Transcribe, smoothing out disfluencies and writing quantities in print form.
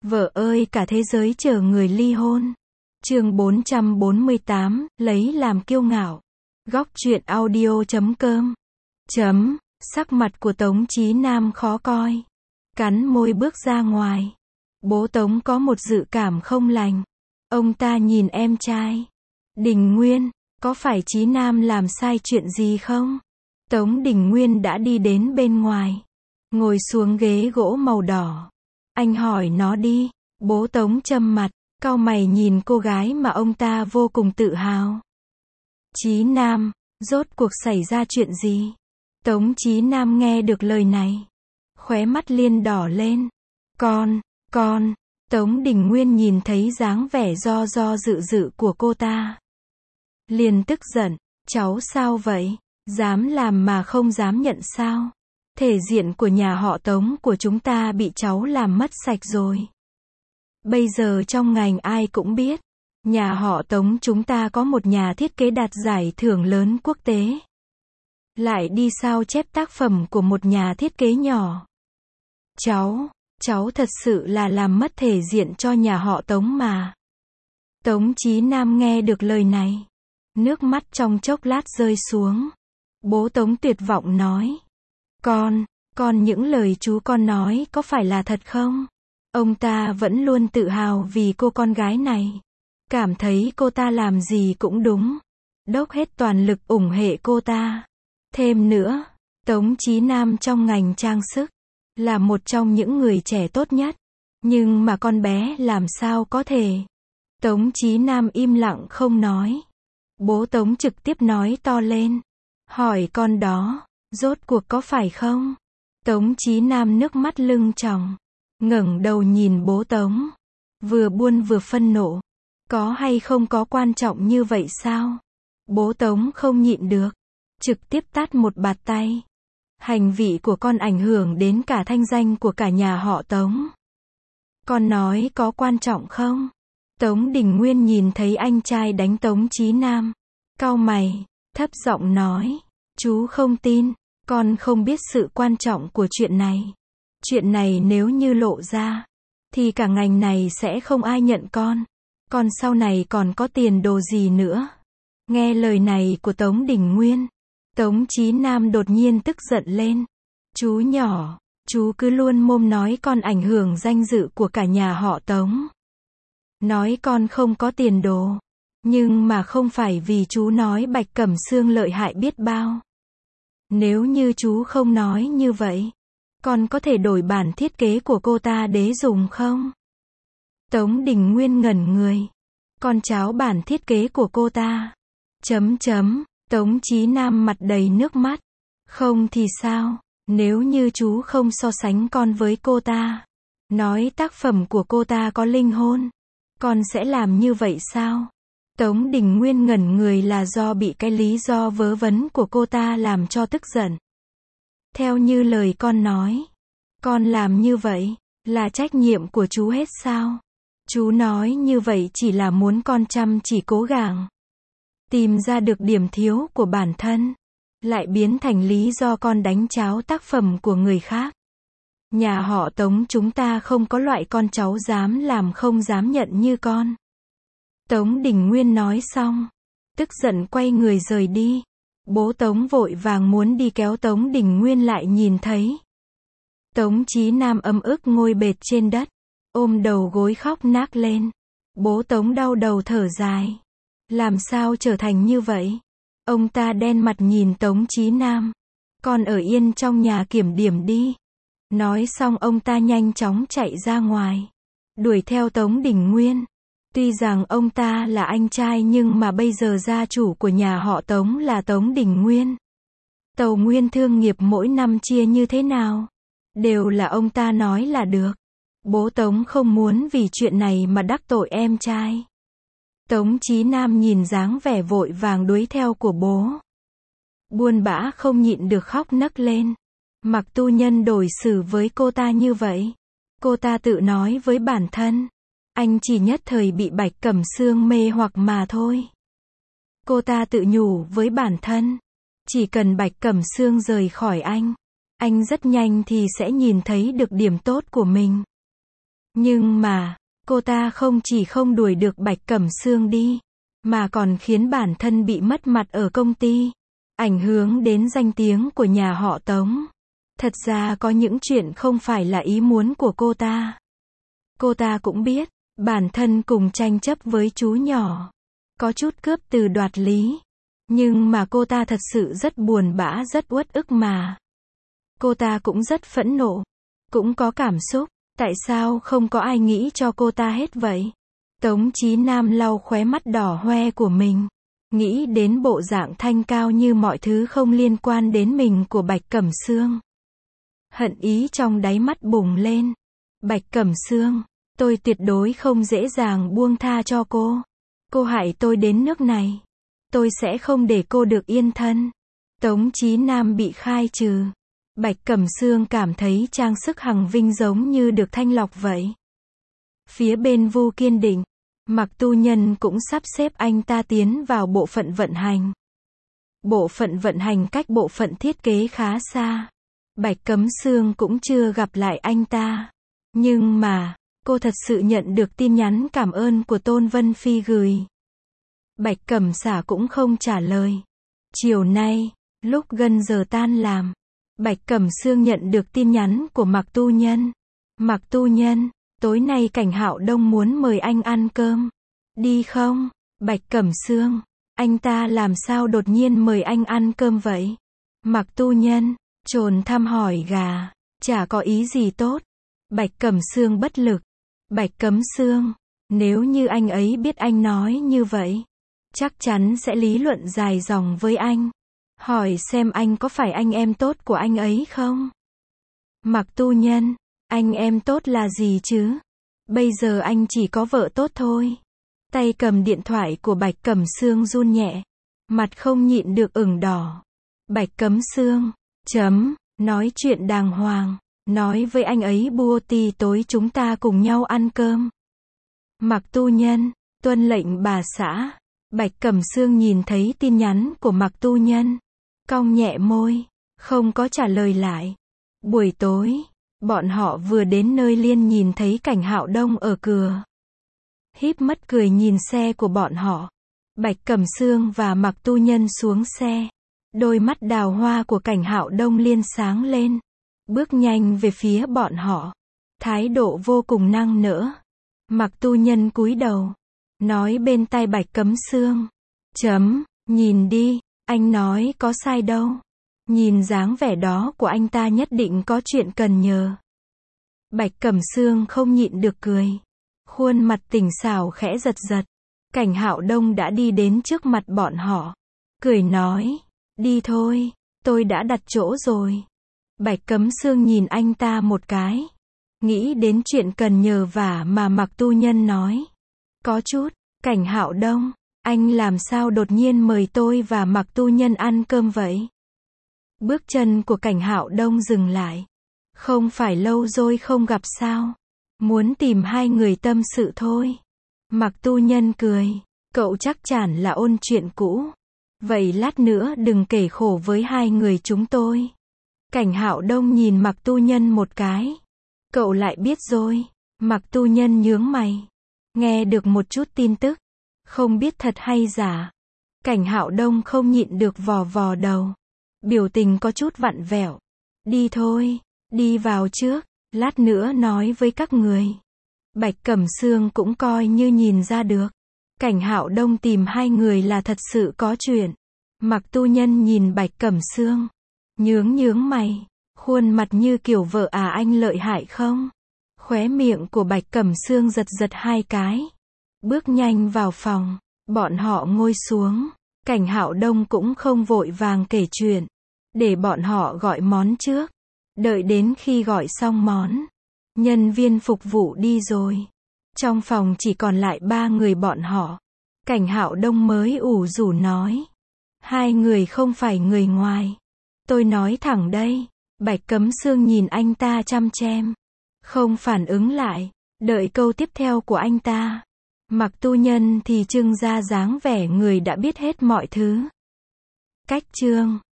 Vợ ơi cả thế giới chờ người ly hôn. Chương 448, lấy làm kiêu ngạo. Góc truyện audio.com. Sắc mặt của Tống Chí Nam khó coi. Cắn môi bước ra ngoài. Bố Tống có một dự cảm không lành. Ông ta nhìn em trai. Đình Nguyên, có phải Chí Nam làm sai chuyện gì không? Tống Đình Nguyên đã đi đến bên ngoài. Ngồi xuống ghế gỗ màu đỏ. Anh hỏi nó đi. Bố Tống châm mặt, cau mày nhìn cô gái mà ông ta vô cùng tự hào. Chí Nam, rốt cuộc xảy ra chuyện gì? Tống Chí Nam nghe được lời này. Khóe mắt liền đỏ lên. Con. Tống Đình Nguyên nhìn thấy dáng vẻ do dự dự của cô ta. Liền tức giận, cháu sao vậy? Dám làm mà không dám nhận sao? Thể diện của nhà họ Tống của chúng ta bị cháu làm mất sạch rồi. Bây giờ trong ngành ai cũng biết, nhà họ Tống chúng ta có một nhà thiết kế đạt giải thưởng lớn quốc tế. Lại đi sao chép tác phẩm của một nhà thiết kế nhỏ. Cháu thật sự là làm mất thể diện cho nhà họ Tống mà. Tống Chí Nam nghe được lời này. Nước mắt trong chốc lát rơi xuống. Bố Tống tuyệt vọng nói. Con những lời chú con nói có phải là thật không? Ông ta vẫn luôn tự hào vì cô con gái này. Cảm thấy cô ta làm gì cũng đúng. Dốc hết toàn lực ủng hộ cô ta. Thêm nữa, Tống Chí Nam trong ngành trang sức, là một trong những người trẻ tốt nhất. Nhưng mà con bé làm sao có thể? Tống Chí Nam im lặng không nói. Bố Tống trực tiếp nói to lên. Hỏi con đó, rốt cuộc có phải không? Tống Chí Nam nước mắt lưng tròng. Ngẩng đầu nhìn bố Tống. Vừa buồn vừa phân nộ. Có hay không có quan trọng như vậy sao? Bố Tống không nhịn được. Trực tiếp tát một bạt tay. Hành vi của con ảnh hưởng đến cả thanh danh của cả nhà họ Tống. Con nói có quan trọng không? Tống Đình Nguyên nhìn thấy anh trai đánh Tống Chí Nam. Cau mày, thấp giọng nói. Chú không tin, con không biết sự quan trọng của chuyện này. Chuyện này nếu như lộ ra, thì cả ngành này sẽ không ai nhận con. Con sau này còn có tiền đồ gì nữa? Nghe lời này của Tống Đình Nguyên, Tống Chí Nam đột nhiên tức giận lên. Chú nhỏ, chú cứ luôn mồm nói con ảnh hưởng danh dự của cả nhà họ Tống. Nói con không có tiền đồ. Nhưng mà không phải vì chú nói Bạch Cẩm Sương lợi hại biết bao. Nếu như chú không nói như vậy, con có thể đổi bản thiết kế của cô ta để dùng không? Tống Đình Nguyên ngẩn người. Con cháo bản thiết kế của cô ta. Tống Chí Nam mặt đầy nước mắt. Không thì sao? Nếu như chú không so sánh con với cô ta, nói tác phẩm của cô ta có linh hồn, con sẽ làm như vậy sao? Tống Đình Nguyên ngẩn người là do bị cái lý do vớ vẩn của cô ta làm cho tức giận. Theo như lời con nói, con làm như vậy, là trách nhiệm của chú hết sao? Chú nói như vậy chỉ là muốn con chăm chỉ cố gắng, tìm ra được điểm thiếu của bản thân, lại biến thành lý do con đánh cháo tác phẩm của người khác. Nhà họ Tống chúng ta không có loại con cháu dám làm không dám nhận như con. Tống Đình Nguyên nói xong, tức giận quay người rời đi. Bố Tống vội vàng muốn đi kéo Tống Đình Nguyên lại nhìn thấy. Tống Chí Nam ấm ức ngồi bệt trên đất, ôm đầu gối khóc nác lên. Bố Tống đau đầu thở dài. Làm sao trở thành như vậy? Ông ta đen mặt nhìn Tống Chí Nam. Con ở yên trong nhà kiểm điểm đi. Nói xong ông ta nhanh chóng chạy ra ngoài, đuổi theo Tống Đình Nguyên. Tuy rằng ông ta là anh trai nhưng mà bây giờ gia chủ của nhà họ Tống là Tống Đình Nguyên. Tàu Nguyên thương nghiệp mỗi năm chia như thế nào? Đều là ông ta nói là được. Bố Tống không muốn vì chuyện này mà đắc tội em trai. Tống Chí Nam nhìn dáng vẻ vội vàng đuổi theo của bố. Buồn bã không nhịn được khóc nấc lên. Mặc Tu Nhân đối xử với cô ta như vậy. Cô ta tự nói với bản thân. Anh chỉ nhất thời bị Bạch Cẩm Sương mê hoặc mà thôi. Cô ta tự nhủ với bản thân. Chỉ cần Bạch Cẩm Sương rời khỏi anh rất nhanh thì sẽ nhìn thấy được điểm tốt của mình. Nhưng mà, cô ta không chỉ không đuổi được Bạch Cẩm Sương đi, mà còn khiến bản thân bị mất mặt ở công ty, ảnh hưởng đến danh tiếng của nhà họ Tống. Thật ra có những chuyện không phải là ý muốn của cô ta. Cô ta cũng biết, bản thân cùng tranh chấp với chú nhỏ, có chút cướp từ đoạt lý. Nhưng mà cô ta thật sự rất buồn bã, rất uất ức mà. Cô ta cũng rất phẫn nộ, cũng có cảm xúc. Tại sao không có ai nghĩ cho cô ta hết vậy? Tống Chí Nam lau khóe mắt đỏ hoe của mình, nghĩ đến bộ dạng thanh cao như mọi thứ không liên quan đến mình của Bạch Cẩm Sương. Hận ý trong đáy mắt bùng lên. Bạch Cẩm Sương, tôi tuyệt đối không dễ dàng buông tha cho cô. Cô hại tôi đến nước này, tôi sẽ không để cô được yên thân. Tống Chí Nam bị khai trừ. Bạch Cẩm Sương cảm thấy trang sức Hằng Vinh giống như được thanh lọc vậy. Phía bên Vu Kiên Định, Mạc Tu Nhân cũng sắp xếp anh ta tiến vào bộ phận vận hành. Bộ phận vận hành cách bộ phận thiết kế khá xa. Bạch Cẩm Sương cũng chưa gặp lại anh ta. Nhưng mà, cô thật sự nhận được tin nhắn cảm ơn của Tôn Vân Phi gửi. Bạch Cẩm Xả cũng không trả lời. Chiều nay, lúc gần giờ tan làm, Bạch Cẩm Sương nhận được tin nhắn của Mạc Tu Nhân. Mạc Tu Nhân, tối nay Cảnh Hạo Đông muốn mời anh ăn cơm. Đi không? Bạch Cẩm Sương, anh ta làm sao đột nhiên mời anh ăn cơm vậy? Mạc Tu Nhân, trồn thăm hỏi gà, chả có ý gì tốt. Bạch Cẩm Sương bất lực. Bạch Cẩm Sương, nếu như anh ấy biết anh nói như vậy, chắc chắn sẽ lý luận dài dòng với anh. Hỏi xem anh có phải anh em tốt của anh ấy không? Mạc Tu Nhân, anh em tốt là gì chứ? Bây giờ anh chỉ có vợ tốt thôi. Tay cầm điện thoại của Bạch Cẩm Sương run nhẹ, mặt không nhịn được ửng đỏ. Bạch Cẩm Sương, nói chuyện đàng hoàng, nói với anh ấy Buoti tối chúng ta cùng nhau ăn cơm. Mạc Tu Nhân, tuân lệnh bà xã. Bạch Cẩm Sương nhìn thấy tin nhắn của Mạc Tu Nhân, cong nhẹ môi, không có trả lời lại. Buổi tối, bọn họ vừa đến nơi liền nhìn thấy Cảnh Hạo Đông ở cửa. Híp mắt cười nhìn xe của bọn họ. Bạch Cẩm Sương và Mạc Tu Nhân xuống xe. Đôi mắt đào hoa của Cảnh Hạo Đông liền sáng lên, bước nhanh về phía bọn họ, thái độ vô cùng năng nỡ. Mạc Tu Nhân cúi đầu, nói bên tai Bạch Cẩm Sương, nhìn đi, anh nói có sai đâu. Nhìn dáng vẻ đó của anh ta nhất định có chuyện cần nhờ. Bạch Cẩm Sương không nhịn được cười. Khuôn mặt tỉnh xảo khẽ giật giật. Cảnh Hạo Đông đã đi đến trước mặt bọn họ, cười nói, đi thôi, tôi đã đặt chỗ rồi. Bạch Cẩm Sương nhìn anh ta một cái, nghĩ đến chuyện cần nhờ vả mà Mạc Tu Nhân nói. Có chút, Cảnh Hạo Đông, anh làm sao đột nhiên mời tôi và Mạc Tu Nhân ăn cơm vậy? Bước chân của Cảnh Hạo Đông dừng lại. Không phải lâu rồi không gặp sao? Muốn tìm hai người tâm sự thôi. Mạc Tu Nhân cười, cậu chắc chắn là ôn chuyện cũ. Vậy lát nữa đừng kể khổ với hai người chúng tôi. Cảnh Hạo Đông nhìn Mạc Tu Nhân một cái. Cậu lại biết rồi. Mạc Tu Nhân nhướng mày. Nghe được một chút tin tức, không biết thật hay giả. Cảnh Hạo Đông không nhịn được vò vò đầu. Biểu tình có chút vặn vẹo. Đi thôi, đi vào trước, lát nữa nói với các người. Bạch Cẩm Sương cũng coi như nhìn ra được. Cảnh Hạo Đông tìm hai người là thật sự có chuyện. Mạc Tu Nhân nhìn Bạch Cẩm Sương, nhướng mày, khuôn mặt như kiểu vợ à anh lợi hại không? Khóe miệng của Bạch Cẩm Sương giật hai cái. Bước nhanh vào phòng, bọn họ ngồi xuống. Cảnh Hạo Đông cũng không vội vàng kể chuyện, để bọn họ gọi món trước. Đợi đến khi gọi xong món, nhân viên phục vụ đi rồi. Trong phòng chỉ còn lại ba người bọn họ. Cảnh Hạo Đông mới ủ rũ nói, hai người không phải người ngoài. Tôi nói thẳng đây. Bạch Cẩm Sương nhìn anh ta chăm chăm, không phản ứng lại, đợi câu tiếp theo của anh ta. Mạc Tu Nhân thì trưng ra dáng vẻ người đã biết hết mọi thứ. Cách chương